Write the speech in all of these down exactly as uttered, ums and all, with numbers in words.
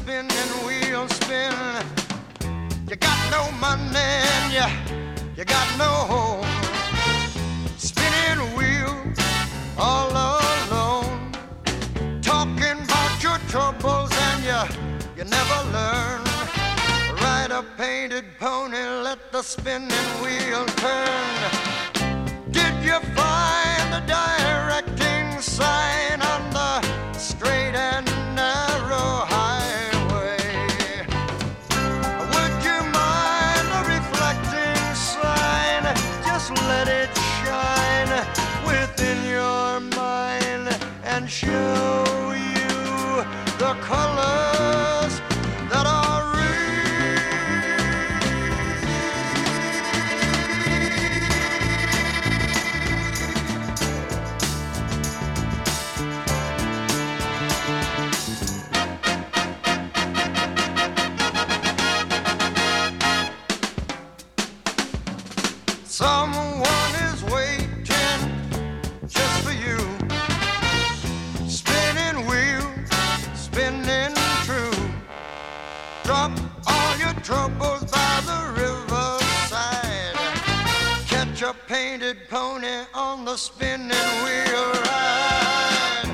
spinning wheel spin. You got no money and you, you got no home. Spinning wheel all alone. Talking about your troubles and you, you never learn. Ride a painted pony, let the spinning wheel turn. Did you find the directing sign on the straight and narrow highway? Would you mind a reflecting sign? Just let it shine within your mind and show you the colors that are real. Someone is waiting just for you. Spinning wheel, spinning true. Drop all your troubles by the riverside. Catch a painted pony on the spinning wheel ride.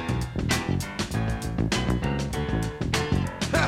Ha!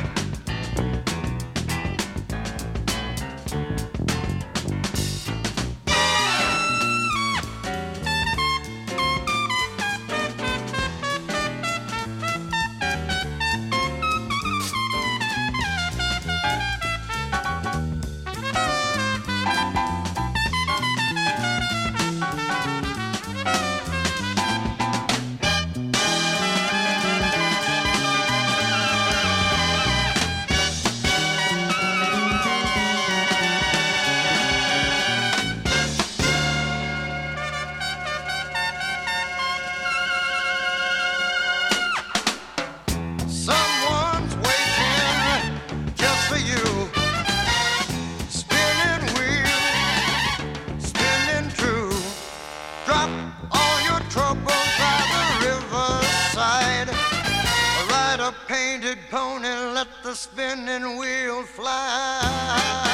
Someone's waiting just for you. Spinning wheel, spinning true. Drop all your troubles by the riverside. Ride a painted pony, let the spinning wheel fly.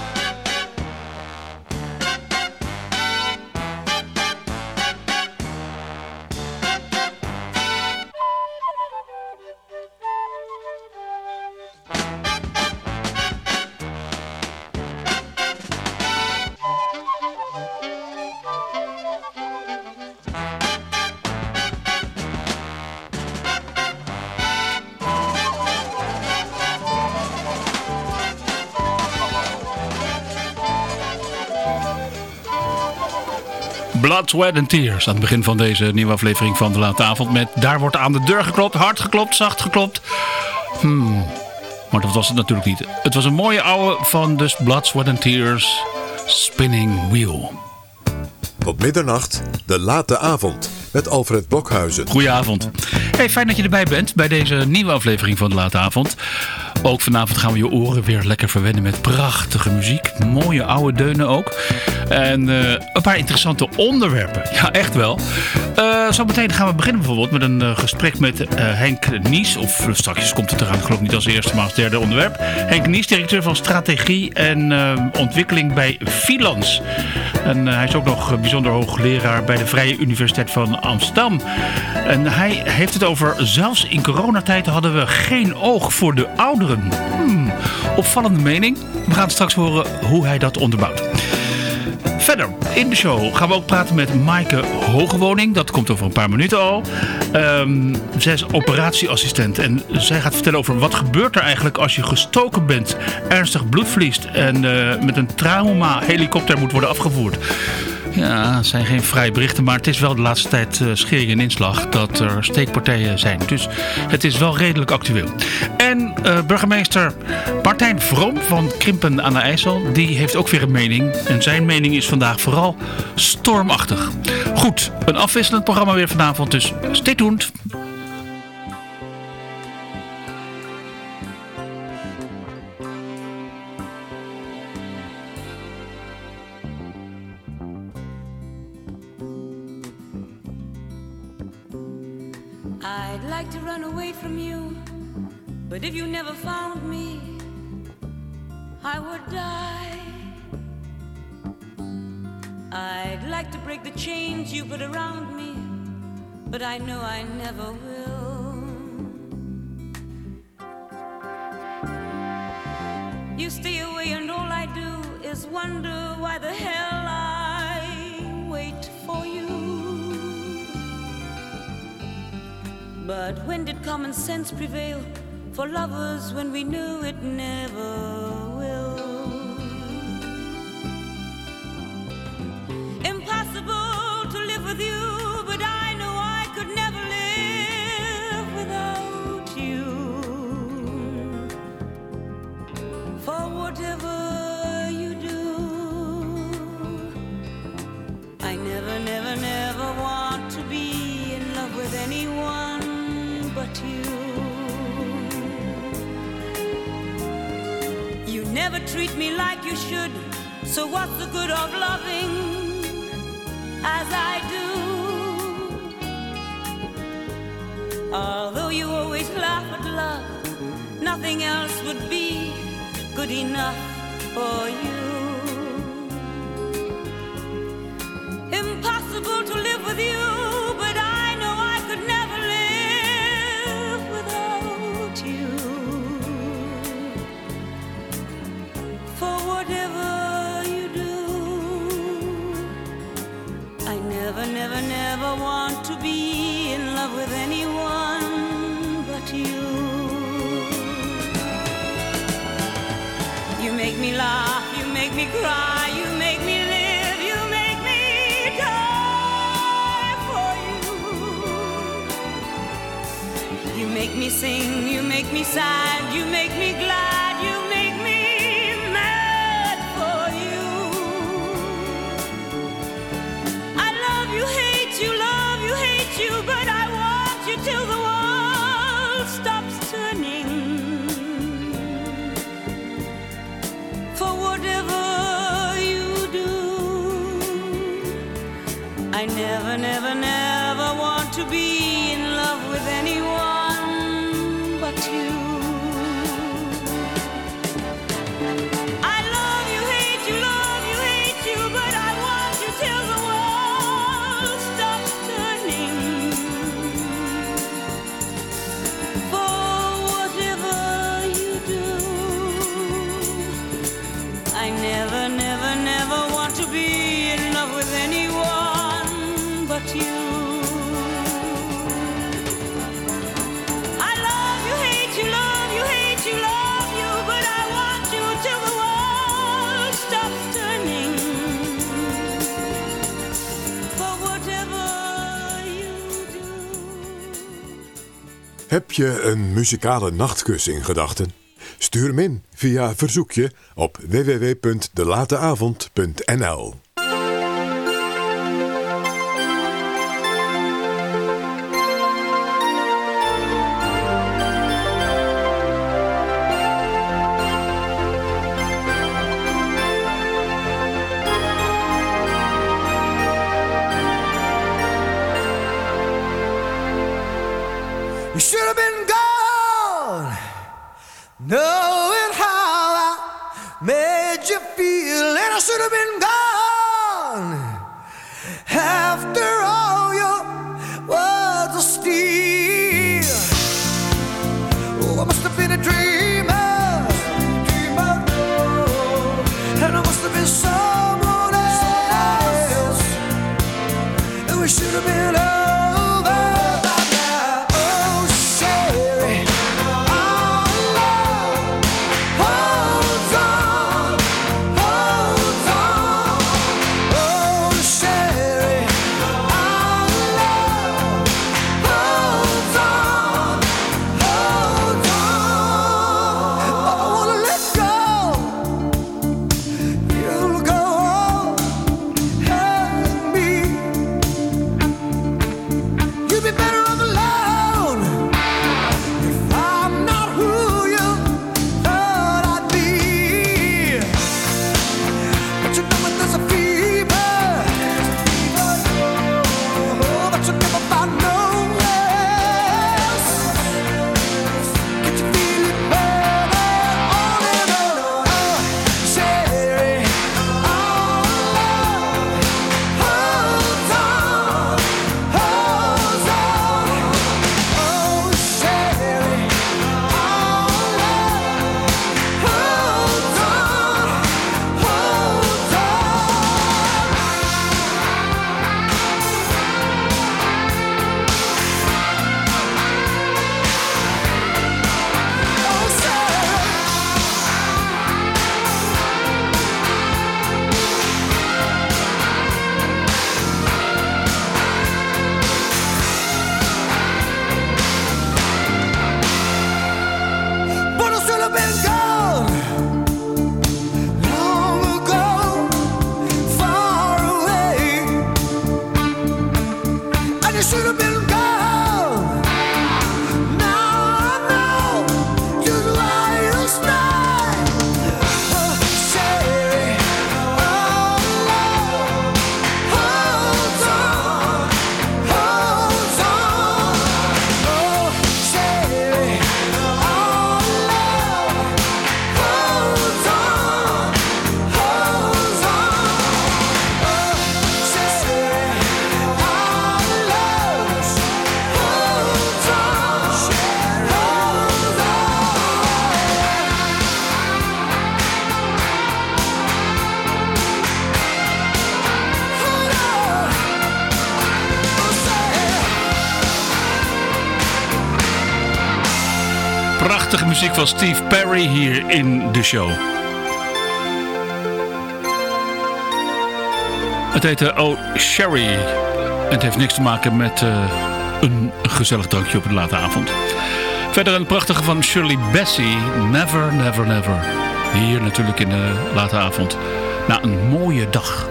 Blood, Sweat and Tears aan het begin van deze nieuwe aflevering van De Late Avond. Met daar wordt aan de deur geklopt, hard geklopt, zacht geklopt. Hmm, maar dat was het natuurlijk niet. Het was een mooie oude van dus Blood, Sweat and Tears, Spinning Wheel. Tot middernacht, De Late Avond met Alfred Blokhuizen. Goedenavond. Hey, fijn dat je erbij bent bij deze nieuwe aflevering van De Late Avond. Ook vanavond gaan we je oren weer lekker verwennen met prachtige muziek. Mooie oude deunen ook. En uh, een paar interessante onderwerpen. Ja, echt wel. Uh, Zometeen gaan we beginnen bijvoorbeeld met een uh, gesprek met uh, Henk Nies. Of uh, straks komt het eraan, ik geloof niet als eerste, maar als derde onderwerp. Henk Nies, directeur van strategie en uh, ontwikkeling bij Filans. En uh, hij is ook nog bijzonder hoogleraar bij de Vrije Universiteit van Amsterdam. En hij heeft het over, zelfs in coronatijd hadden we geen oog voor de ouderen. Hmm, opvallende mening. We gaan straks horen hoe hij dat onderbouwt. Verder, in de show gaan we ook praten met Maaike Hogewoning. Dat komt over een paar minuten al. Um, zij is operatieassistent. En zij gaat vertellen over wat gebeurt er eigenlijk als je gestoken bent, ernstig bloed verliest en uh, met een trauma-helikopter moet worden afgevoerd. Ja, het zijn geen vrije berichten, maar het is wel de laatste tijd uh, schering en inslag dat er steekpartijen zijn. Dus het is wel redelijk actueel. En uh, burgemeester Martijn Vroom van Krimpen aan de IJssel, die heeft ook weer een mening. En zijn mening is vandaag vooral stormachtig. Goed, een afwisselend programma weer vanavond, dus stay tuned. I'd like to run away from you, But if you never found me, I would die. I'd like to break the chains you put around me, but I know I never will. You stay away and all I do is wonder why the hell I wait for you. But when did common sense prevail for lovers when we knew it never will? Impossible to live with you, but I know I could never live without you. For whatever you do, I never, never, never want to be in love with anyone but you. You never treat me like you should, so what's the good of loving as I do? Although you always laugh at love, nothing else would be good enough for you. Impossible to live with you, but I know I could never live without you. For whatever you do, I never, never, never want to be in love with anyone but you. You make me laugh, you make me cry, you make me live, you make me die for you. You make me sing, you make me sad, you make me glad, you make me mad for you. I love you, hate you, love you, hate you, but I want you till the world stops turning. For whatever you do, I never, never, never want to be in love with anyone but you. I love you, hate you, love you, hate you, but I want you till the world stops turning. For whatever you do, I never, never, never want to be in love with anyone but you. I love you, hate you, love you, hate you, love you, but I want you till the world stops turning. For whatever you do. Heb je een muzikale nachtkus in gedachten? Stuur hem in via verzoekje op w w w punt de late avond punt n l. You should have been gone, knowing how I made you feel, and I should have been gone after all your words of steel. Oh, I must have been a dreamer, dreamer, oh, and I must have been someone else, and we should have been over. you should have been gone. Now I know just why you stay. Oh, Sherry, oh Lord, hold on, hold on. Oh, Sherry, oh Lord, hold on, hold on. Oh, Sherry, oh Lord, hold on, Sherry, hold on. Hold on. Oh, Sherry. Prachtige muziek van Steve Perry hier in de show. Het heette Oh Sherry. Het heeft niks te maken met uh, een gezellig drankje op een late avond. Verder een prachtige van Shirley Bassey. Never, never, never. Hier natuurlijk in de late avond. Na een mooie dag.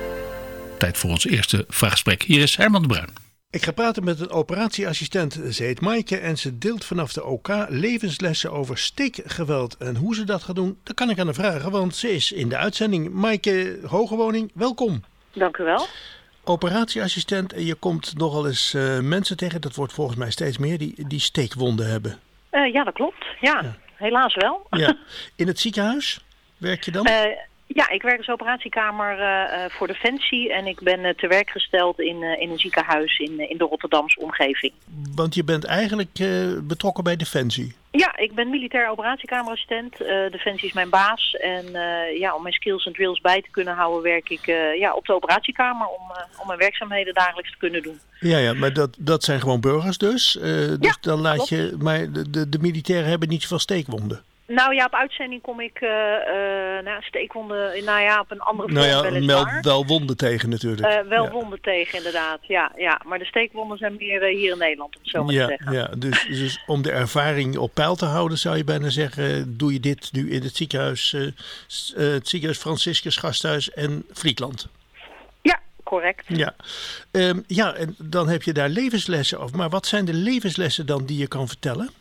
Tijd voor ons eerste vraaggesprek. Hier is Herman de Bruin. Ik ga praten met een operatieassistent. Ze heet Maaike en ze deelt vanaf de O K levenslessen over steekgeweld. En hoe ze dat gaat doen, dat kan ik aan haar vragen, want ze is in de uitzending. Maaike Hogewoning, welkom. Dank u wel. Operatieassistent en je komt nogal eens uh, mensen tegen, dat wordt volgens mij steeds meer, die, die steekwonden hebben. Uh, ja, dat klopt. Ja, Ja. helaas wel. Ja. In het ziekenhuis werk je dan? Uh, ja, ik werk als operatiekamer uh, uh, voor Defensie en ik ben uh, te werk gesteld in, uh, in een ziekenhuis in, uh, in de Rotterdamse omgeving. Want je bent eigenlijk uh, betrokken bij Defensie. Ja, ik ben militair operatiekameraassistent. Uh, Defensie is mijn baas en uh, ja, om mijn skills en drills bij te kunnen houden werk ik uh, ja, op de operatiekamer om, uh, om mijn werkzaamheden dagelijks te kunnen doen. Ja, ja, maar dat, dat zijn gewoon burgers dus. Uh, dus Ja, dan laat klopt. je, maar de, de, de militairen hebben niet zoveel steekwonden. Nou ja, op uitzending kom ik uh, uh, nou, steekwonden, nou ja, op een andere Nou vorm ja, weliswaar. wel, wel wonden tegen natuurlijk. Uh, wel ja. wonden tegen, inderdaad. Ja, ja. Maar de steekwonden zijn meer uh, hier in Nederland, om het zo maar Ja, te zeggen. ja. Dus, dus om de ervaring op peil te houden zou je bijna zeggen, doe je dit nu in het ziekenhuis, uh, s- uh, het ziekenhuis Franciscus Gasthuis en Friesland. Ja, correct. Ja. Um, ja, en dan heb je daar levenslessen over. Maar wat zijn de levenslessen dan die je kan vertellen?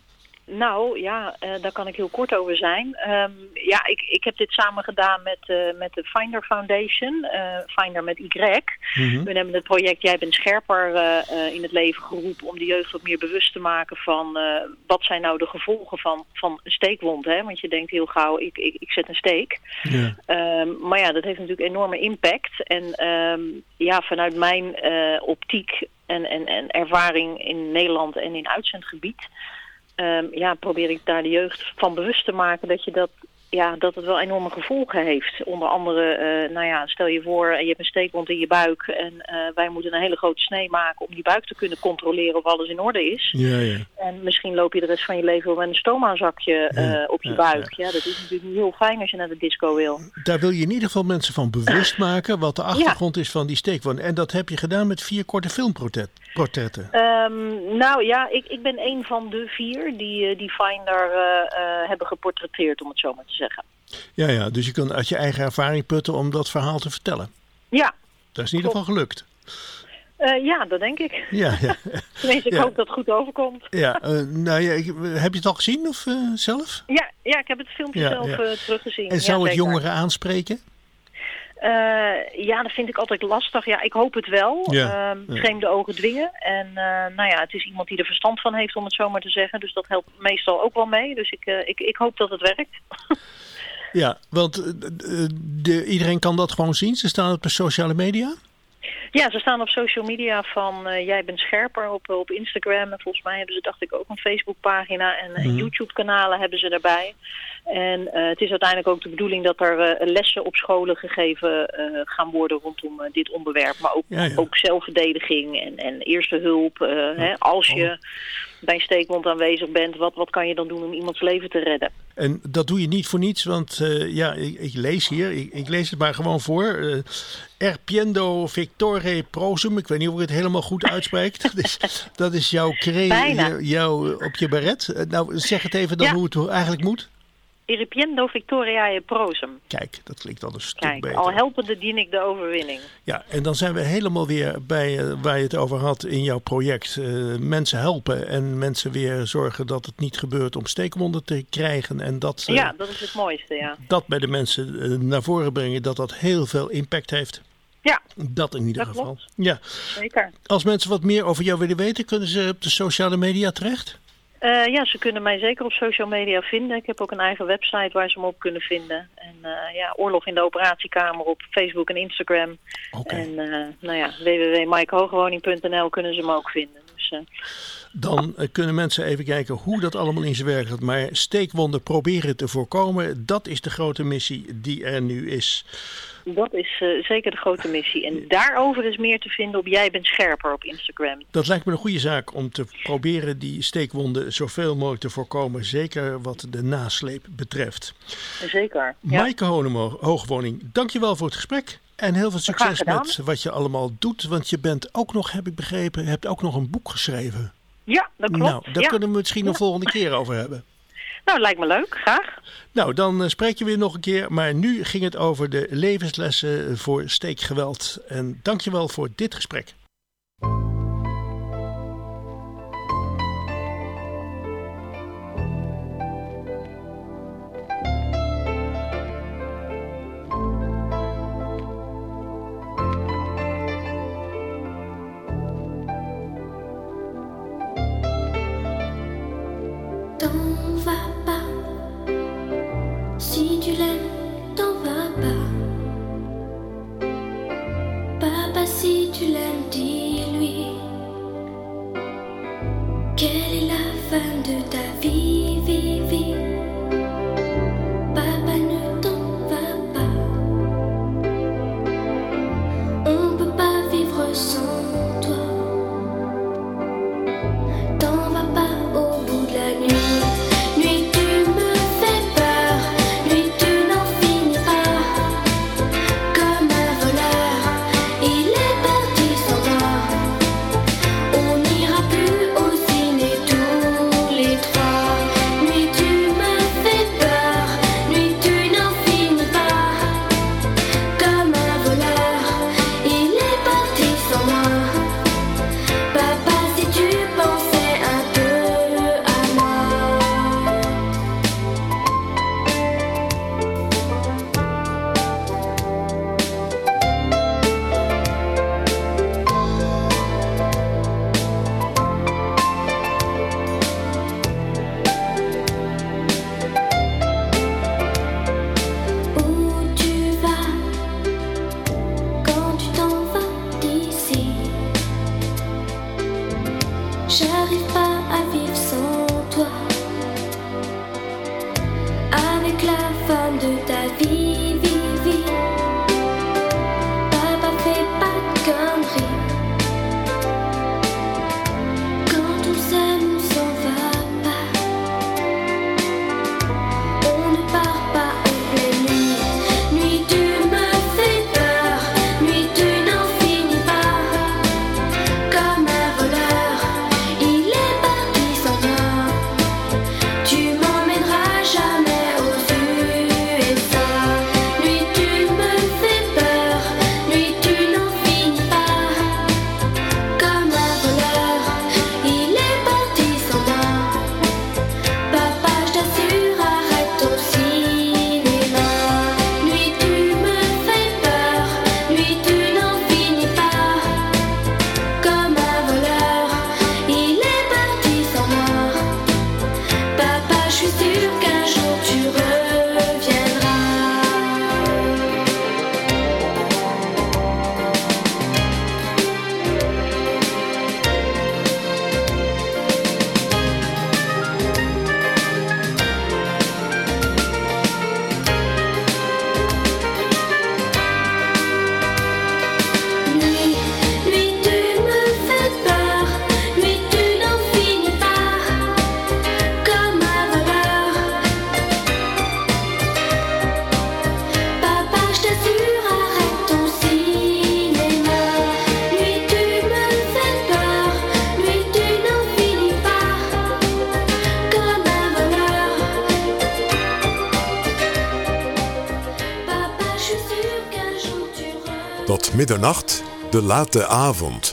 Nou ja, uh, daar kan ik heel kort over zijn. Um, ja, ik, ik heb dit samen gedaan met, uh, met de Finder Foundation, uh, Finder met Y. Mhm. We hebben het project Jij bent scherper uh, uh, in het leven geroepen om de jeugd wat meer bewust te maken van uh, wat zijn nou de gevolgen van, van een steekwond. Hè? Want je denkt heel gauw, ik, ik, ik zet een steek. Ja. Um, maar ja, dat heeft natuurlijk enorme impact. En um, ja, vanuit mijn uh, optiek en, en, en ervaring in Nederland en in uitzendgebied, um, ja, probeer ik daar de jeugd van bewust te maken dat je dat, ja, dat het wel enorme gevolgen heeft. Onder andere, uh, nou ja, stel je voor, je hebt een steekwond in je buik en uh, wij moeten een hele grote snee maken om die buik te kunnen controleren of alles in orde is. Ja, ja. En misschien loop je de rest van je leven wel met een stoma-zakje uh, Ja, op je ja, buik. ja. Ja, dat is natuurlijk niet heel fijn als je naar de disco wil. Daar wil je in ieder geval mensen van bewust maken wat de achtergrond is van die steekwonden. En dat heb je gedaan met vier korte filmportretten. Um, nou ja, ik, ik ben een van de vier die, uh, die Finder uh, uh, hebben geportretteerd, om het zo maar te zeggen. Ja, ja, dus je kan uit je eigen ervaring putten om dat verhaal te vertellen. Ja, Dat is in ieder geval gelukt. uh, ja, dat denk ik. Ja, ja. Tenminste, ik Ja. hoop dat het goed overkomt. ja uh, nou ja, ik- heb je het al gezien of uh, zelf? Ja, ja, ik heb het filmpje Ja, zelf ja. uh, teruggezien. En zou ja, het zeker. jongeren aanspreken? Uh, ja, dat vind ik altijd lastig. Ja, ik hoop het wel. Ja, Um, ja. Vreemde ogen dwingen. En uh, nou ja, het is iemand die er verstand van heeft, om het zo maar te zeggen. Dus dat helpt meestal ook wel mee. Dus ik, uh, ik, ik hoop dat het werkt. Ja, want uh, de, iedereen kan dat gewoon zien. Ze staan op de sociale media. Ja, ze staan op social media van uh, Jij bent scherper op, op Instagram. En volgens mij hebben ze, dacht ik, ook een Facebookpagina en, en Mhm. YouTube-kanalen hebben ze daarbij. En uh, het is uiteindelijk ook de bedoeling dat er uh, lessen op scholen gegeven uh, gaan worden rondom uh, dit onderwerp. Maar ook, Ja, ja. ook zelfverdediging en, en eerste hulp. Uh, hè, als je bij een steekwond aanwezig bent, wat, wat kan je dan doen om iemands leven te redden? En dat doe je niet voor niets, want uh, ja, ik, ik lees hier, ik, ik lees het maar gewoon voor. Uh, Erpiendo Victore Prosum, ik weet niet of ik het helemaal goed uitspreek. dat, is, dat is jouw Bijna. cree, jouw op je beret. Uh, nou, zeg het even dan Ja. hoe het eigenlijk moet. Iripiendo Victoriae Prosum. Kijk, dat klinkt al een stuk Kijk, beter. al helpende dien ik de overwinning. Ja, en dan zijn we helemaal weer bij uh, waar je het over had in jouw project. Uh, mensen helpen en mensen weer zorgen dat het niet gebeurt om steekwonden te krijgen. En dat, uh, Ja, dat is het mooiste, ja. dat bij de mensen uh, naar voren brengen, dat dat heel veel impact heeft. Ja, Dat in ieder dat geval. klopt. Ja. Zeker. Als mensen wat meer over jou willen weten, kunnen ze op de sociale media terecht? Uh, ja, ze kunnen mij zeker op social media vinden. Ik heb ook een eigen website waar ze me op kunnen vinden. En uh, ja, Oorlog in de Operatiekamer op Facebook en Instagram. Oké. En uh, nou ja, w w w punt mike hogewoning punt n l kunnen ze me ook vinden. Dus, uh, Dan uh, kunnen mensen even kijken hoe dat allemaal in zijn werk gaat. Maar steekwonden proberen te voorkomen, dat is de grote missie die er nu is. dat is uh, zeker de grote missie. En daarover is meer te vinden op Jij Bent Scherper op Instagram. Dat lijkt me een goede zaak om te proberen die steekwonden zoveel mogelijk te voorkomen. Zeker wat de nasleep betreft. Zeker. Ja. Maaike Honemo, Hoogwoning, dankjewel voor het gesprek. En heel veel Graag succes gedaan. met wat je allemaal doet. Want je bent ook nog, heb ik begrepen, hebt ook nog een boek geschreven. Ja, dat klopt. Nou, daar ja. kunnen we het misschien Ja. een volgende keer over hebben. Nou, lijkt me leuk. Graag. Nou, dan uh, spreek je weer nog een keer. Maar nu ging het over de levenslessen voor steekgeweld. En dankjewel voor dit gesprek. T'en vas pas, si tu l'aimes, t'en vas pas. Papa, si tu l'aimes, dis-lui quelle est la fin de ta vie, vie, vie. Papa, ne t'en vas pas. On peut pas vivre sans toi. T'en vas pas au bout de la nuit. Nuit, tu me fais peur. Nuit, tu n'en finis pas. Comme un voleur, il est parti sans moi. On n'ira plus au ciné tous les trois. Nuit, tu me fais peur. Nuit, tu n'en finis pas. Comme un voleur, il est parti sans moi. Papa, si tu pensais un peu à moi. Où tu vas quand tu t'en vas d'ici? J'arrive pas à vivre sans toi. Avec la fin de ta vie, vie, vie. Papa, fais pas de conneries. Quand on s'aime, on s'en va pas. On ne part pas en pleine nuit. Nuit, tu me fais peur. Nuit, tu n'en finis pas. Comme un voleur, il est parti Tot middernacht, de late avond.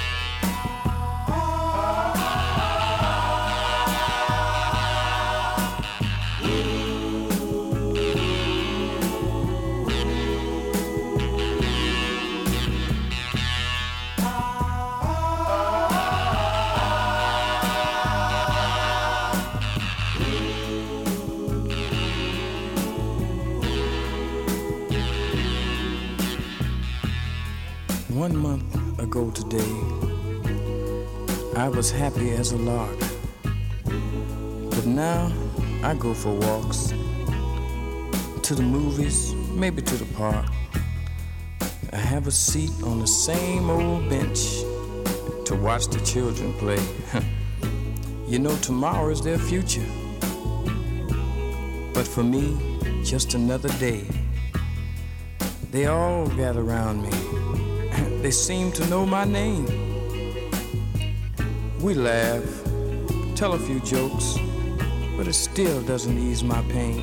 One month ago today, I was happy as a lark. But now I go for walks, to the movies, maybe to the park. I have a seat on the same old bench to watch the children play. You know, tomorrow is their future. But for me, just another day. They all gather around me. They seem to know my name. We laugh, tell a few jokes, but it still doesn't ease my pain.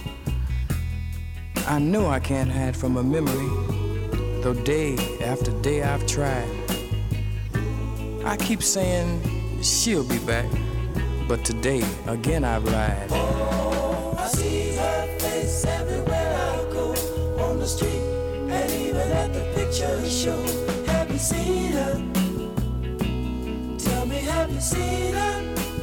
I know I can't hide from a memory, though day after day I've tried. I keep saying she'll be back, but today again I've lied. Oh, I see her face everywhere I go, on the street and even at the picture show. Have you seen her? Tell me, have you seen her?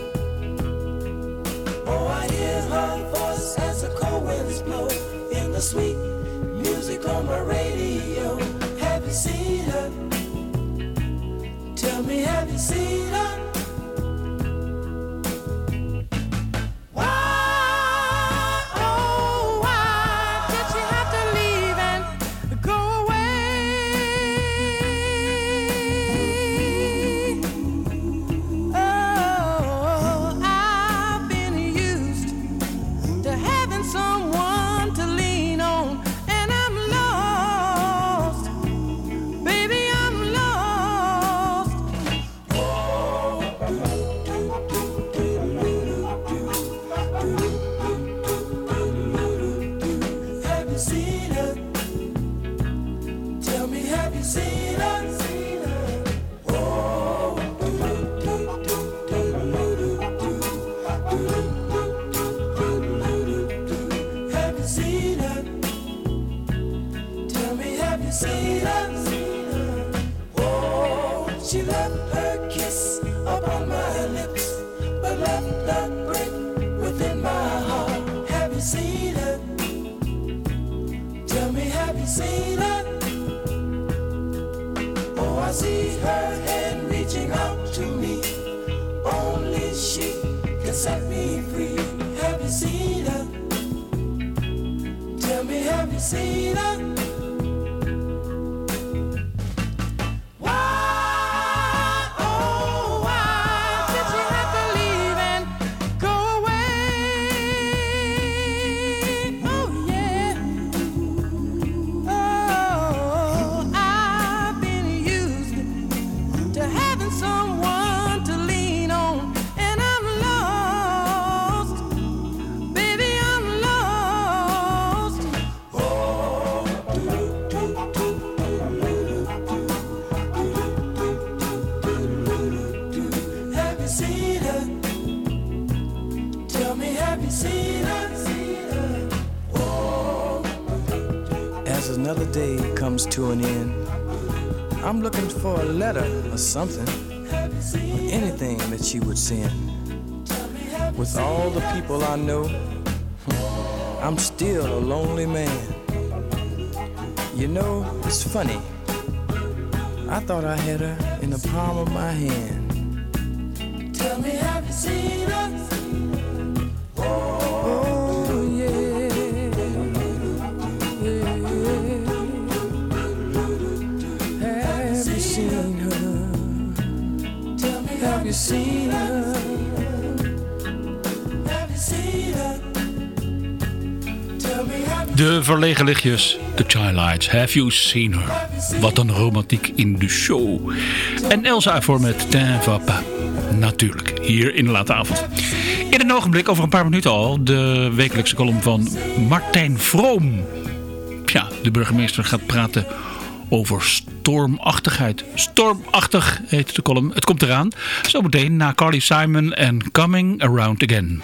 Oh, I hear her voice as the cold winds blow in the sweet music on my radio. Have you seen her? Tell me, have you seen her? Another day comes to an end. I'm looking for a letter or something, or anything that she would send. With all the people I know, I'm still a lonely man. You know, it's funny. I thought I had her in the palm of my hand. Tell me, have you seen her? Have you seen her? Have you seen her? Tell me, have you De verlegen lichtjes, de Childlights, Have You Seen Her? Wat een romantiek in de show. En Elsa voor met Tin va pas. Natuurlijk, hier in de late avond. In een ogenblik, over een paar minuten al, de wekelijkse column van Martijn Vroom. Ja, de burgemeester gaat praten over stormachtigheid. Stormachtig heet de column. Het komt eraan. Zometeen na Carly Simon en Coming Around Again.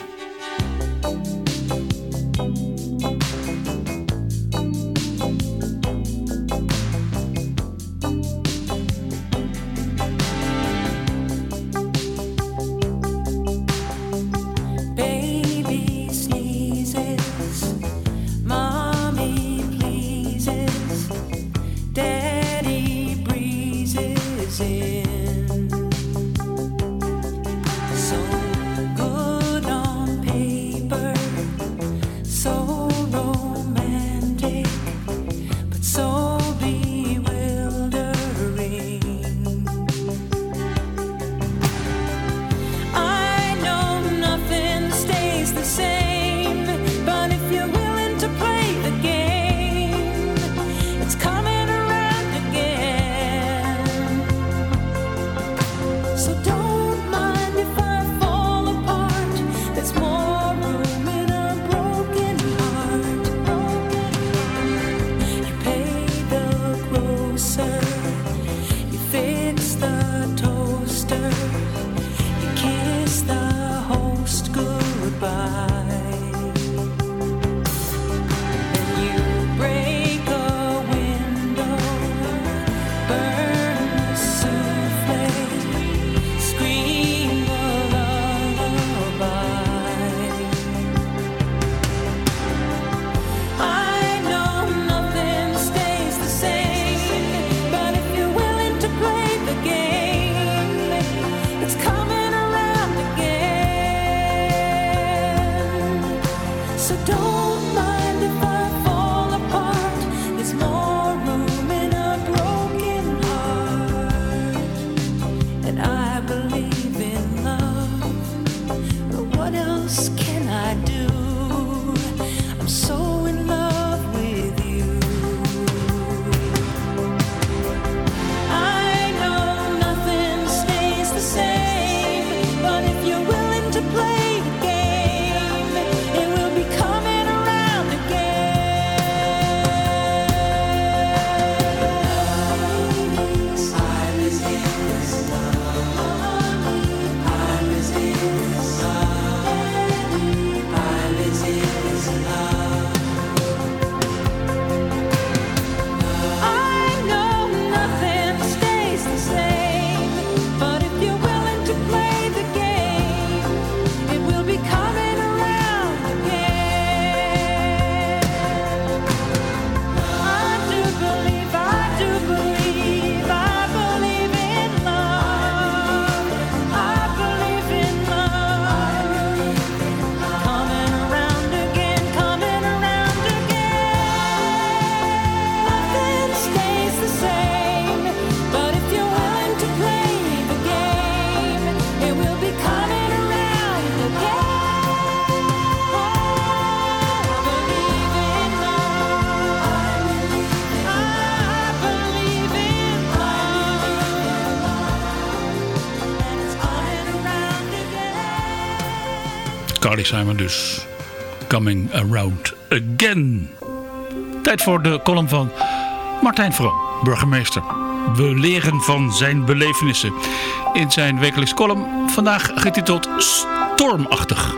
Carly Simon dus. Coming Around Again. Tijd voor de column van Martijn Vroom, burgemeester. We leren van zijn belevenissen. In zijn wekelijks column, vandaag getiteld Stormachtig.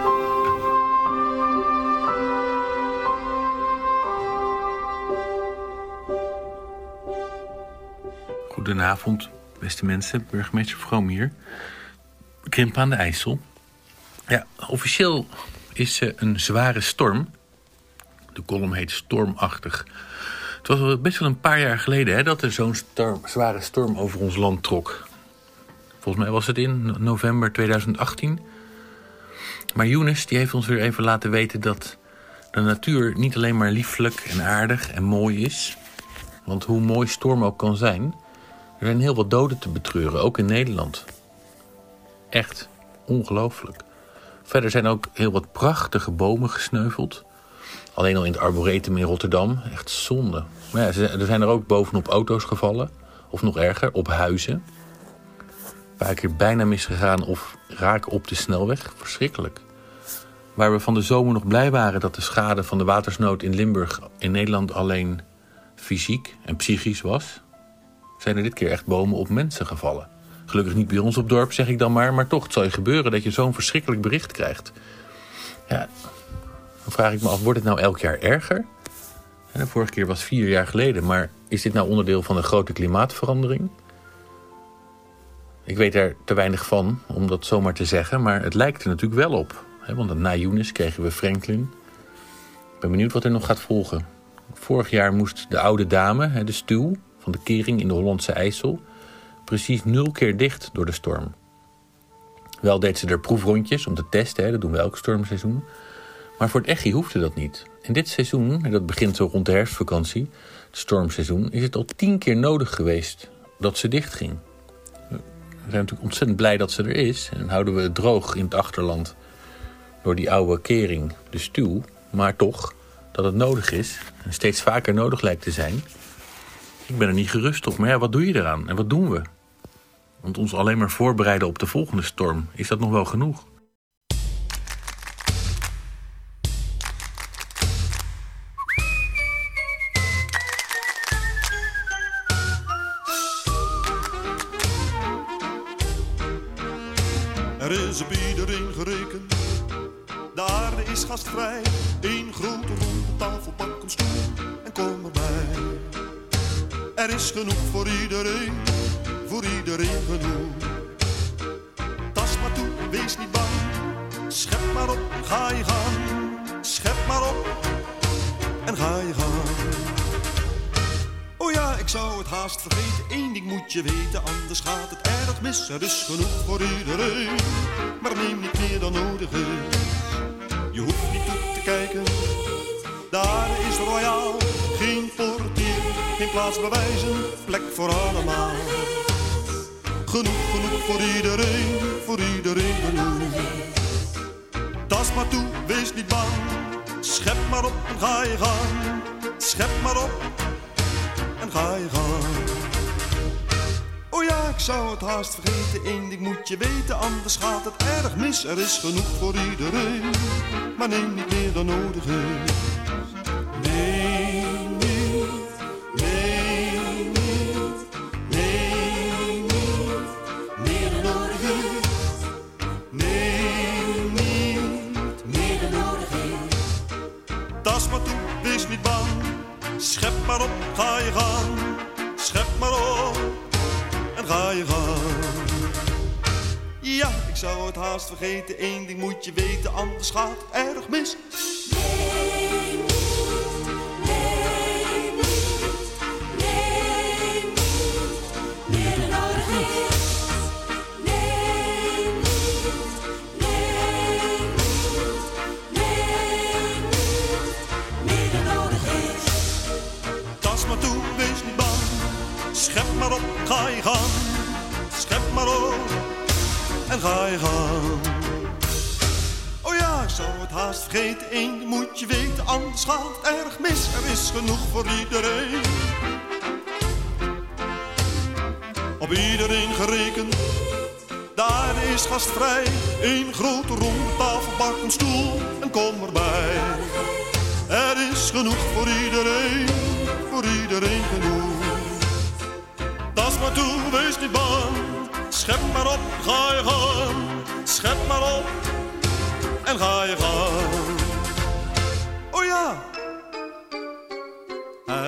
Goedenavond, beste mensen. Burgemeester Vroom hier. Krimpen aan de IJssel. Ja, officieel is ze een zware storm. De column heet Stormachtig. Het was best wel een paar jaar geleden hè, dat er zo'n storm, zware storm over ons land trok. Volgens mij was het in november tweeduizend achttien. Maar Younes die heeft ons weer even laten weten dat de natuur niet alleen maar lieflijk en aardig en mooi is. Want hoe mooi storm ook kan zijn, er zijn heel wat doden te betreuren, ook in Nederland. Echt ongelooflijk. Verder zijn ook heel wat prachtige bomen gesneuveld. Alleen al in het Arboretum in Rotterdam. Echt zonde. Maar ja, er zijn er ook bovenop auto's gevallen. Of nog erger, op huizen. Een paar keer bijna misgegaan of raken op de snelweg. Verschrikkelijk. Waar we van de zomer nog blij waren dat de schade van de watersnood in Limburg in Nederland alleen fysiek en psychisch was. zijn er dit keer echt bomen op mensen gevallen. Gelukkig niet bij ons op dorp, zeg ik dan maar. Maar toch, het zal je gebeuren dat je zo'n verschrikkelijk bericht krijgt. Ja, dan vraag ik me af, wordt het nou elk jaar erger? En de vorige keer was vier jaar geleden. Maar is dit nou onderdeel van een grote klimaatverandering? Ik weet er te weinig van, om dat zomaar te zeggen. Maar het lijkt er natuurlijk wel op. Want na Eunice kregen we Franklin. Ik ben benieuwd wat er nog gaat volgen. Vorig jaar moest de oude dame, de stuw van de kering in de Hollandse IJssel, precies nul keer dicht door de storm. Wel deed ze er proefrondjes om te testen, dat doen we elk stormseizoen. Maar voor het echi hoefde dat niet. En dit seizoen, en dat begint zo rond de herfstvakantie, het stormseizoen, is het al tien keer nodig geweest dat ze dicht ging. We zijn natuurlijk ontzettend blij dat ze er is. En dan houden we het droog in het achterland door die oude kering, de stuw. Maar toch, dat het nodig is en steeds vaker nodig lijkt te zijn. Ik ben er niet gerust op, maar ja, wat doe je eraan en wat doen we? Want ons alleen maar voorbereiden op de volgende storm, is dat nog wel genoeg? Er is op iedereen gerekend, de aarde is gastvrij. Eén grote ronde tafel, pak een stoel en kom erbij. Er is genoeg voor iedereen, voor iedereen genoeg. Tas maar toe, wees niet bang, schep maar op, ga je gang. Schep maar op en ga je gang. Oh ja, ik zou het haast vergeten, één ding moet je weten, anders gaat het erg mis. Er is genoeg voor iedereen, maar neem niet meer dan nodig is. Je hoeft niet toe te kijken, de aarde is royaal. Geen portier, geen plaatsbewijzen, plek voor allemaal. Genoeg, genoeg voor iedereen, voor iedereen genoeg. Tas maar toe, wees niet bang, schep maar op en ga je gang. Schep maar op en ga je gang. Oh ja, ik zou het haast vergeten, één ding moet je weten, anders gaat het erg mis. Er is genoeg voor iedereen, maar neem niet meer dan nodig is. Neem niet, neem niet, neem niet, meer dan nodig is. Neem niet, meer dan nodig is. Tas maar toe, wees niet bang, schep maar op, ga je gang. Schep maar op en ga je gang. Ja, ik zou het haast vergeten, één ding moet je weten, anders gaat het erg mis. Neem niet, neem niet, neem niet, meer dan nodig is. Neem niet, neem niet, neem niet, meer dan nodig is. Tas maar toe, wees niet bang, schep maar op, ga je gang. Schep maar op en ga je gang. Oh ja, ik zou het haast vergeten, één ding moet je weten, anders gaat het erg mis. Er is genoeg voor iedereen, op iedereen gerekend. De aarde is gastvrij, één grote ronde tafel, bak een stoel en kom erbij. Er is genoeg voor iedereen, voor iedereen genoeg. Tas maar toe, wees niet bang, schep maar op, ga je gang. Schep maar op en ga je gang. Oh ja. Hè?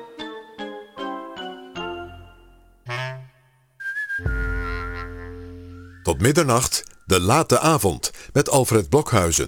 Tot middernacht, de late avond, met Alfred Blokhuizen.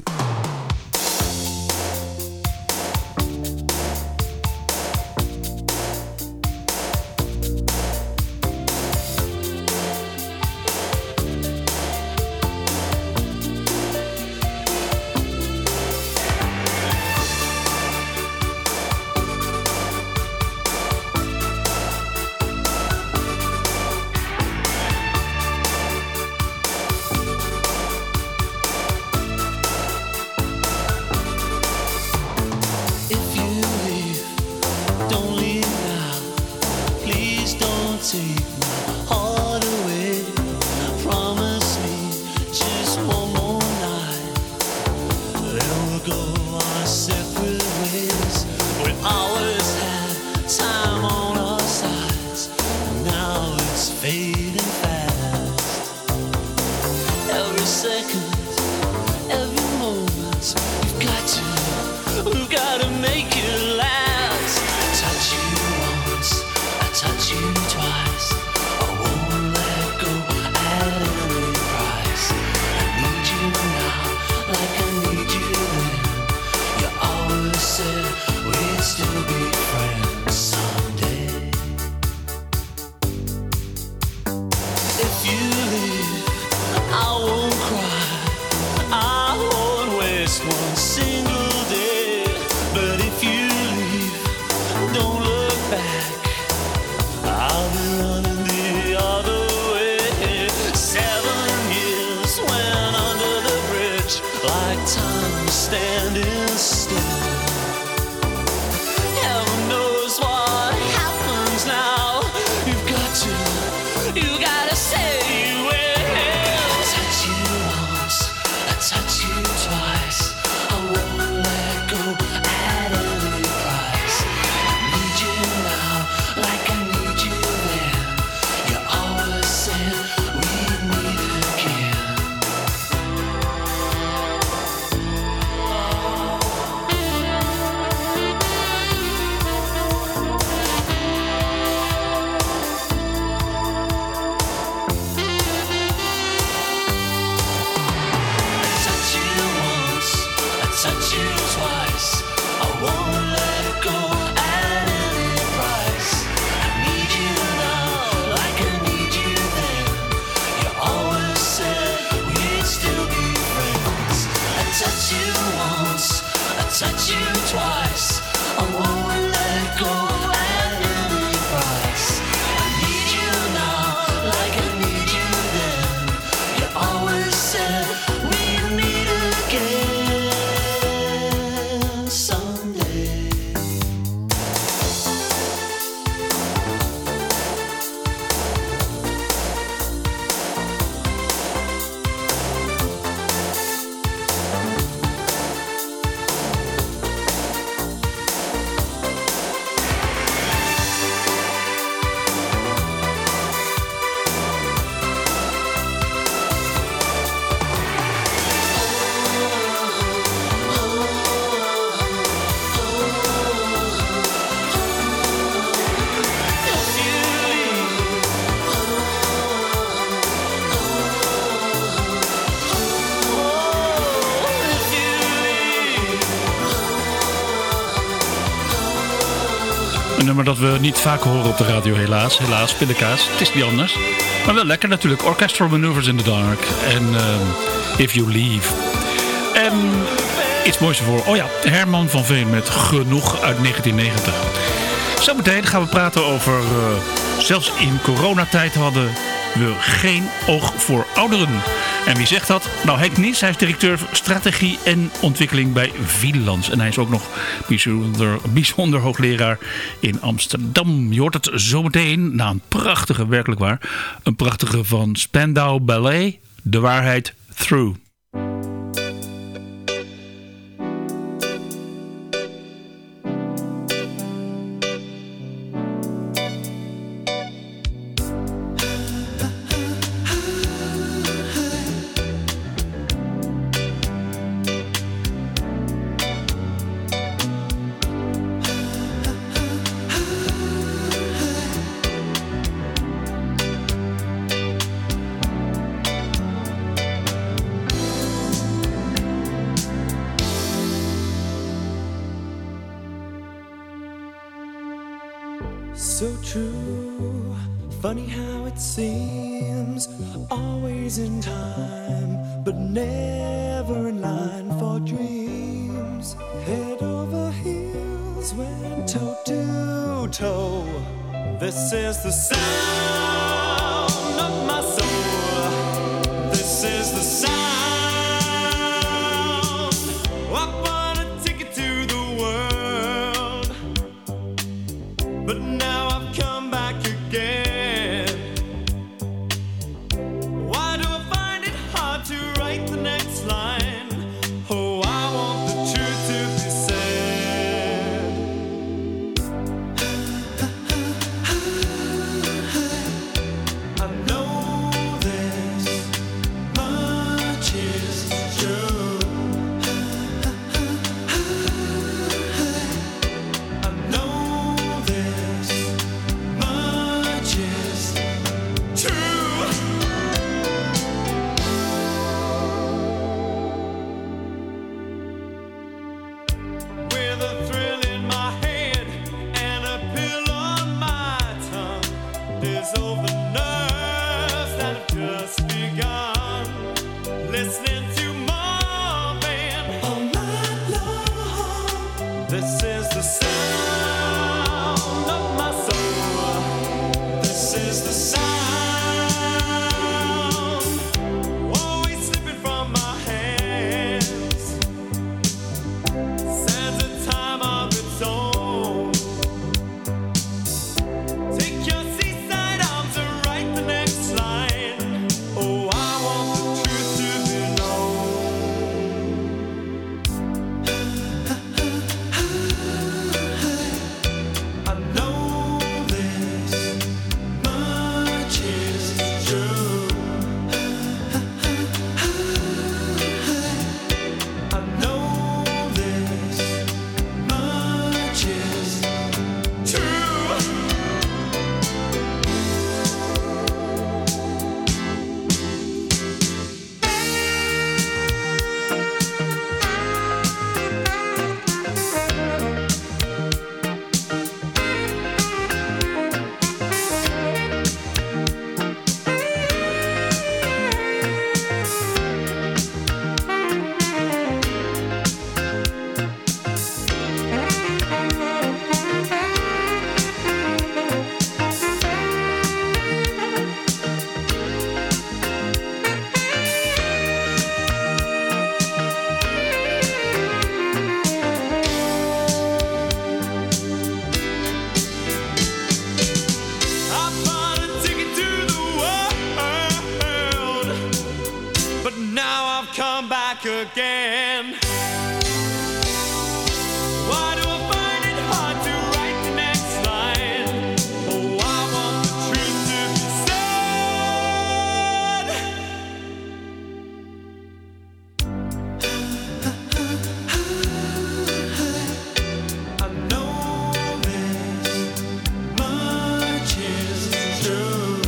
standing still. Heaven knows what happens now. You've got to, you gotta say you will. Touch you once, I touch you twice. I won't let go at any price. I need you now, like I need you then. You always said we'd meet again. Touch you twice, I won't let go at any price. I need you now, like I need you then. You always said we'd still be friends. I touch you once, I touch you twice, I won't let go at any price. I need you now, like I need you then. You always said we'd meet again. Een nummer dat we niet vaak horen op de radio, helaas. Helaas, pindakaas. Het is niet anders. Maar wel lekker natuurlijk. Orchestral Maneuvers in the Dark. En um, If You Leave. En iets moois ervoor. Oh ja, Herman van Veen met Genoeg uit negentien negentig. Zometeen gaan we praten over... Uh, zelfs in coronatijd hadden we geen oog voor ouderen. En wie zegt dat? Nou, Henk Nies, hij is directeur strategie en ontwikkeling bij Videoland. En hij is ook nog bijzonder, bijzonder hoogleraar in Amsterdam. Je hoort het zometeen na een prachtige, werkelijk waar, een prachtige van Spandau Ballet, De Waarheid Through. So true, funny how it seems, always in time, but never in line for dreams. Head over heels, went toe to toe. This is the sound of my soul. This is the sound. I bought a ticket to the world, but now I've come back again. Why do I find it hard to write the next line? Oh, I want the truth to be said. back again. Why do I find it hard to write the next line? Oh, I want the truth to be said. I know this much is true.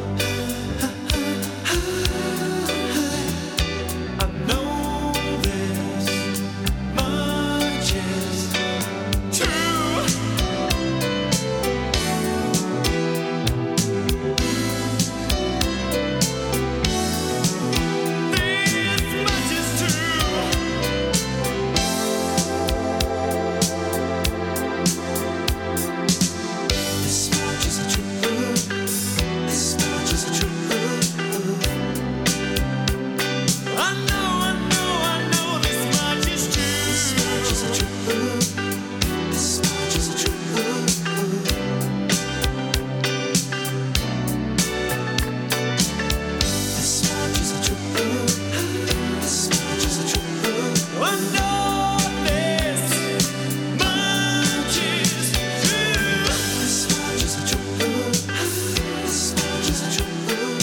I know this much is true. This much is true. This much is true. This much is true. I know, I know, I know this much is true. This much is true. This much is true. This much is true. This much is true. I know this much is true. This much is true. This much is true.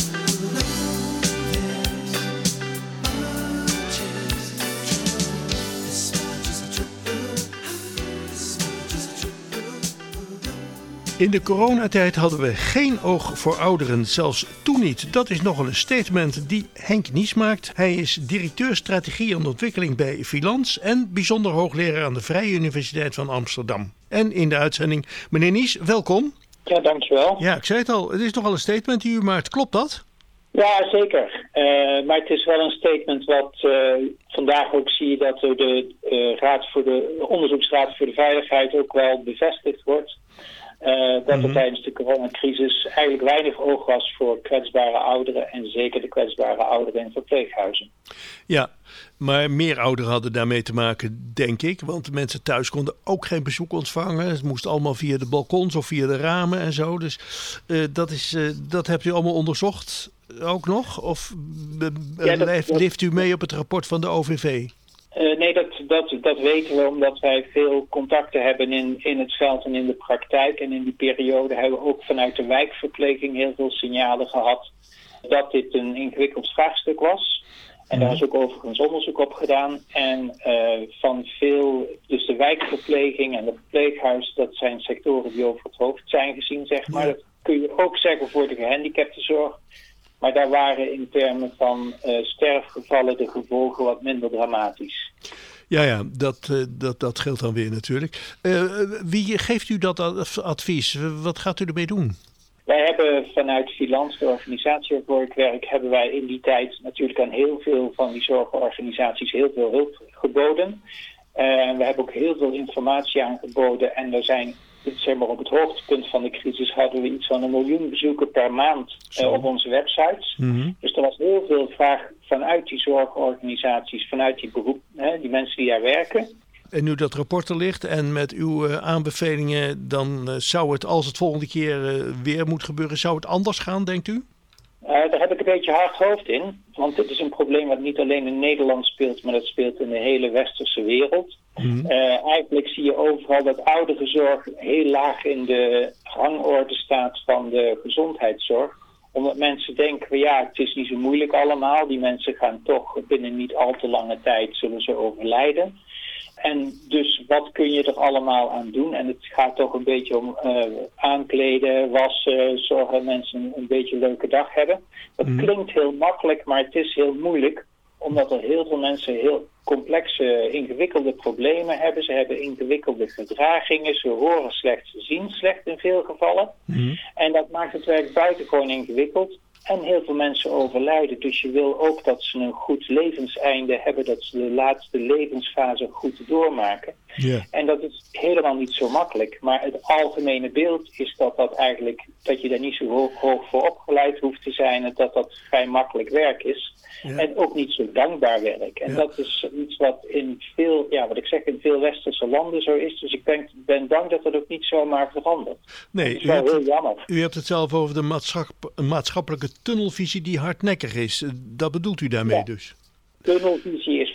In de coronatijd hadden we geen oog voor ouderen, zelfs toen niet. Dat is nogal een statement die Henk Nies maakt. Hij is directeur strategie en ontwikkeling bij Filans en bijzonder hoogleraar aan de Vrije Universiteit van Amsterdam. En in de uitzending, meneer Nies, welkom. Ja, dankjewel. Ja, ik zei het al, het is nogal een statement die u maakt. Klopt dat? Ja, zeker. Uh, maar het is wel een statement wat uh, vandaag ook zie je dat er de uh, Raad voor de Onderzoeksraad voor de Veiligheid ook wel bevestigd wordt. Uh, dat er Mhm. tijdens de coronacrisis eigenlijk weinig oog was voor kwetsbare ouderen en zeker de kwetsbare ouderen in verpleeghuizen. Ja, maar meer ouderen hadden daarmee te maken, denk ik. Want de mensen thuis konden ook geen bezoek ontvangen. Het moest allemaal via de balkons of via de ramen en zo. Dus uh, dat, is, uh, dat hebt u allemaal onderzocht ook nog? Of uh, Ja, dat- leeft, dat- leeft u mee op het rapport van de O V V? Uh, nee, dat, dat, dat weten we omdat wij veel contacten hebben in, in het veld en in de praktijk. En in die periode hebben we ook vanuit de wijkverpleging heel veel signalen gehad dat dit een ingewikkeld vraagstuk was. En daar is ook overigens onderzoek op gedaan. En uh, van veel, dus de wijkverpleging en het verpleeghuis, dat zijn sectoren die over het hoofd zijn gezien, zeg maar. Dat kun je ook zeggen voor de gehandicaptenzorg. Maar daar waren in termen van uh, sterfgevallen de gevolgen wat minder dramatisch. Ja, ja, dat, uh, dat, dat geldt dan weer natuurlijk. Uh, wie geeft u dat ad- advies? Wat gaat u ermee doen? Wij hebben vanuit Filans, de organisatie waarvoor ik werk, hebben wij in die tijd natuurlijk aan heel veel van die zorgorganisaties heel veel hulp geboden. Uh, we hebben ook heel veel informatie aangeboden en er zijn, zeg maar, op het hoogtepunt van de crisis hadden we iets van een miljoen bezoeken per maand uh, op onze websites. Mhm. Dus er was heel veel vraag vanuit die zorgorganisaties, vanuit die beroep, hè, die mensen die daar werken. En nu dat rapport er ligt en met uw uh, aanbevelingen, dan uh, zou het, als het volgende keer uh, weer moet gebeuren, zou het anders gaan, denkt u? Uh, daar heb ik een beetje hard hoofd in. Want dit is een probleem wat niet alleen in Nederland speelt, maar dat speelt in de hele westerse wereld. Mhm. Uh, eigenlijk zie je overal dat ouderenzorg heel laag in de rangorde staat van de gezondheidszorg. Omdat mensen denken, ja, het is niet zo moeilijk allemaal. Die mensen gaan toch binnen niet al te lange tijd zullen ze overlijden. En dus wat kun je er allemaal aan doen? En het gaat toch een beetje om uh, aankleden, wassen, zorgen dat mensen een beetje een leuke dag hebben. Dat Mhm. klinkt heel makkelijk, maar het is heel moeilijk. Omdat er heel veel mensen heel complexe, ingewikkelde problemen hebben. Ze hebben ingewikkelde gedragingen, ze horen slecht, ze zien slecht in veel gevallen. Mhm. En dat maakt het werk buitengewoon ingewikkeld. En heel veel mensen overlijden. Dus je wil ook dat ze een goed levenseinde hebben. Dat ze de laatste levensfase goed doormaken. Ja. En dat is helemaal niet zo makkelijk. Maar het algemene beeld is dat dat eigenlijk, dat je daar niet zo hoog, hoog voor opgeleid hoeft te zijn. En dat dat vrij makkelijk werk is. Ja. En ook niet zo dankbaar werk. En Ja. dat is iets wat in veel, ja, wat ik zeg, in veel westerse landen zo is. Dus ik denk, ben bang dat dat ook niet zomaar verandert. Dat Nee, is u wel hebt, heel jammer. u hebt het zelf over de maatschap- maatschappelijke tunnelvisie die hardnekkig is. Dat bedoelt u daarmee Ja. dus? Tunnelvisie is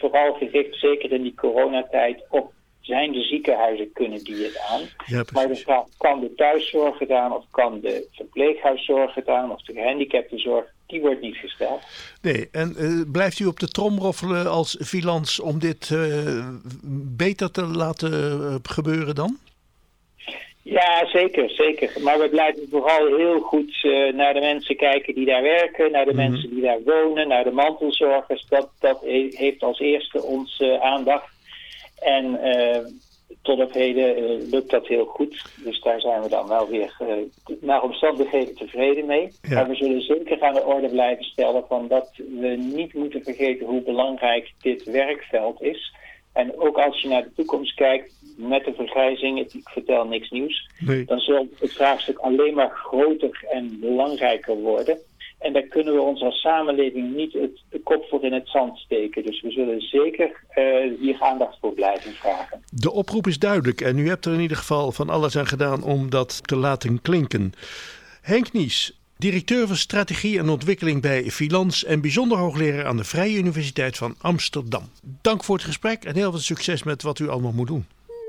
vooral gericht, zeker in die coronatijd, op zijn de ziekenhuizen, kunnen die het aan? Ja, maar de vraag, kan de thuiszorg gedaan of kan de verpleeghuiszorg gedaan of de gehandicaptenzorg, die wordt niet gesteld. Nee, en uh, blijft u op de trom roffelen als Filans om dit uh, beter te laten uh, gebeuren dan? Ja, zeker, zeker. Maar we blijven vooral heel goed uh, naar de mensen kijken die daar werken, naar de mm-hmm. mensen die daar wonen, naar de mantelzorgers. Dat, dat heeft als eerste onze uh, aandacht. En uh, tot op heden uh, lukt dat heel goed. Dus daar zijn we dan wel weer uh, naar omstandigheden tevreden mee. Ja. Maar we zullen zeker aan de orde blijven stellen van dat we niet moeten vergeten hoe belangrijk dit werkveld is. En ook als je naar de toekomst kijkt, met de vergrijzing, ik vertel niks nieuws, nee. dan zal het vraagstuk alleen maar groter en belangrijker worden. En daar kunnen we ons als samenleving niet het, de kop voor in het zand steken. Dus we zullen zeker uh, hier aandacht voor blijven vragen. De oproep is duidelijk en u hebt er in ieder geval van alles aan gedaan om dat te laten klinken. Henk Nies, directeur van strategie en ontwikkeling bij Filans en bijzonder hoogleraar aan de Vrije Universiteit van Amsterdam. Dank voor het gesprek en heel veel succes met wat u allemaal moet doen.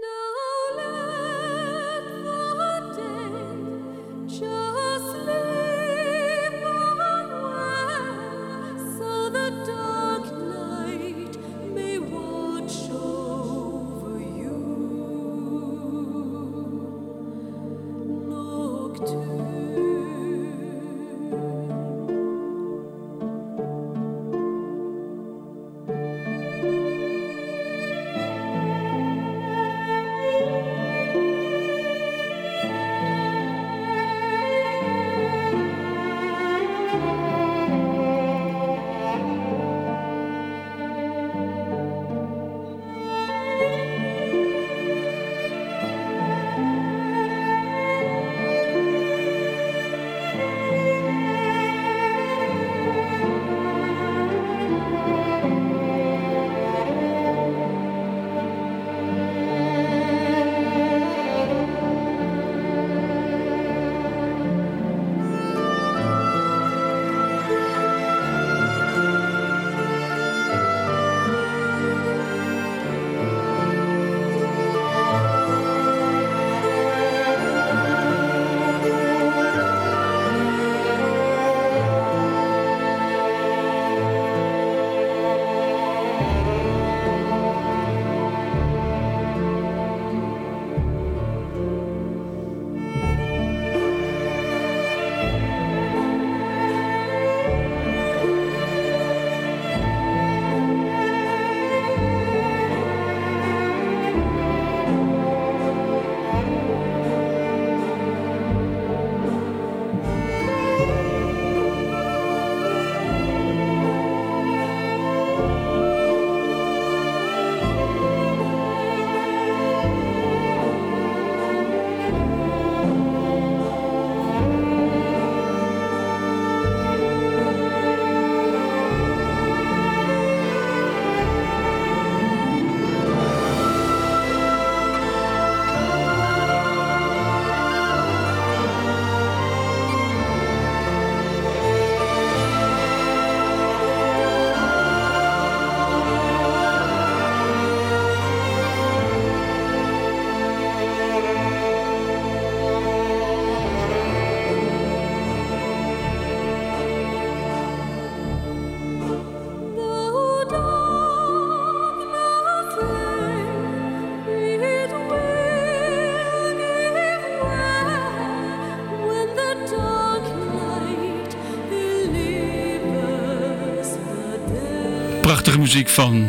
Prachtige muziek van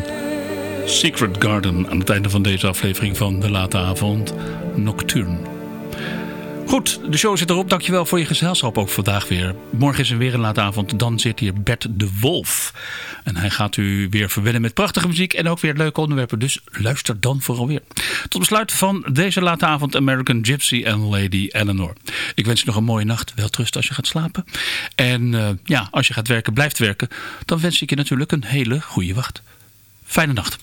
Secret Garden aan het einde van deze aflevering van De Late Avond Nocturne. Goed, de show zit erop. Dankjewel voor je gezelschap ook vandaag weer. Morgen is er weer een late avond. Dan zit hier Bert de Wolf. En hij gaat u weer verwennen met prachtige muziek en ook weer leuke onderwerpen. Dus luister dan vooral weer. Tot besluit van deze late avond American Gypsy en Lady Eleanor. Ik wens je nog een mooie nacht. Welterusten als je gaat slapen. En uh, ja, als je gaat werken, blijft werken. Dan wens ik je natuurlijk een hele goede wacht. Fijne nacht.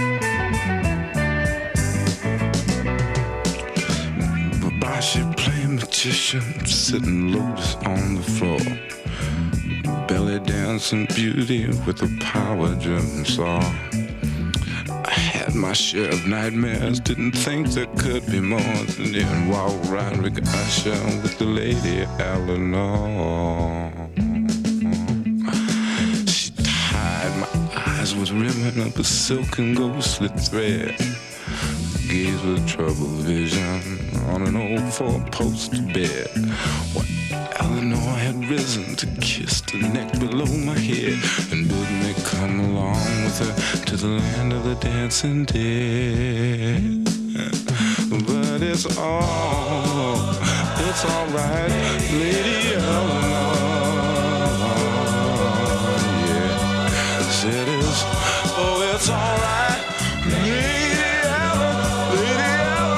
She playing magician sitting lotus on the floor, belly dancing beauty with a power driven saw. I had my share of nightmares, didn't think there could be more. And then walked around with Usher with the lady Eleanor. She tied my eyes with ribbon of a silken ghostly thread, gaze with troubled vision on an old four-poster bed. What Eleanor had risen to kiss the neck below my head and bid me come along with her to the land of the dancing dead. But it's all, it's all right, Lady Eleanor. Yes, it is. Oh, it's all right, Lady Eleanor, Lady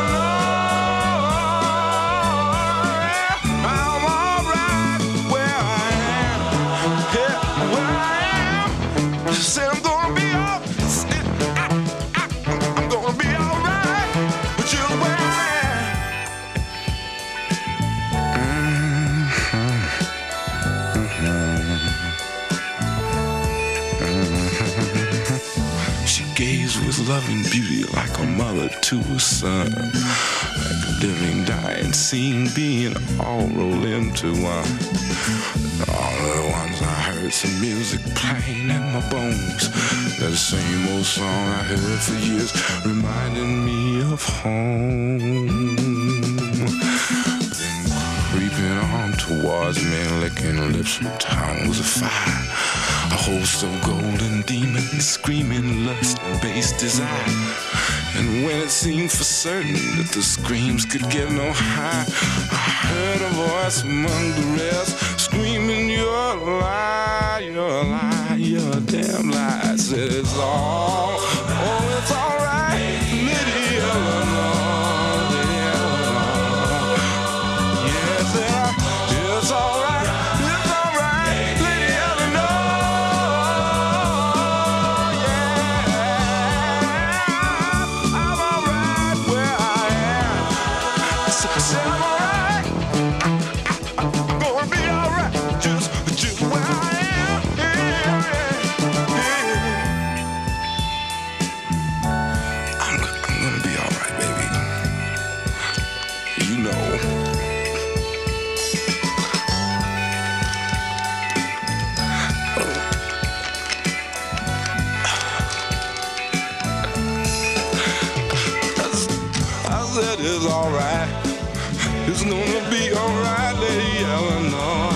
Eleanor. I'm all right where I am, yeah, where I am. She said I'm gonna be all, I, I, I'm gonna be all right, but just where I am. She gazed with loving beauty like a mother to a son, like a living, dying scene being all rolled into one. All at once I heard some music playing in my bones. That same old song I heard for years reminding me of home. Then creeping on towards me, licking lips with tongues of fire, a host of golden demons screaming lust and base desire. And when it seemed for certain that the screams could get no higher, I heard a voice among the rest screaming, "You're a lie, you're a lie, you're a damn lie." I said it's all, oh, it's all right, Lady Eleanor, Lady Eleanor. Yes, yeah, it's all right, it's all right, Lady Eleanor. Yeah, I'm all right where I am. So, so I'm all right. I'm gonna be all right, just, just where I am. Yeah, yeah. I'm, I'm gonna be all right, baby. You know. I said it's all right. It's gonna be all right, Lady Eleanor.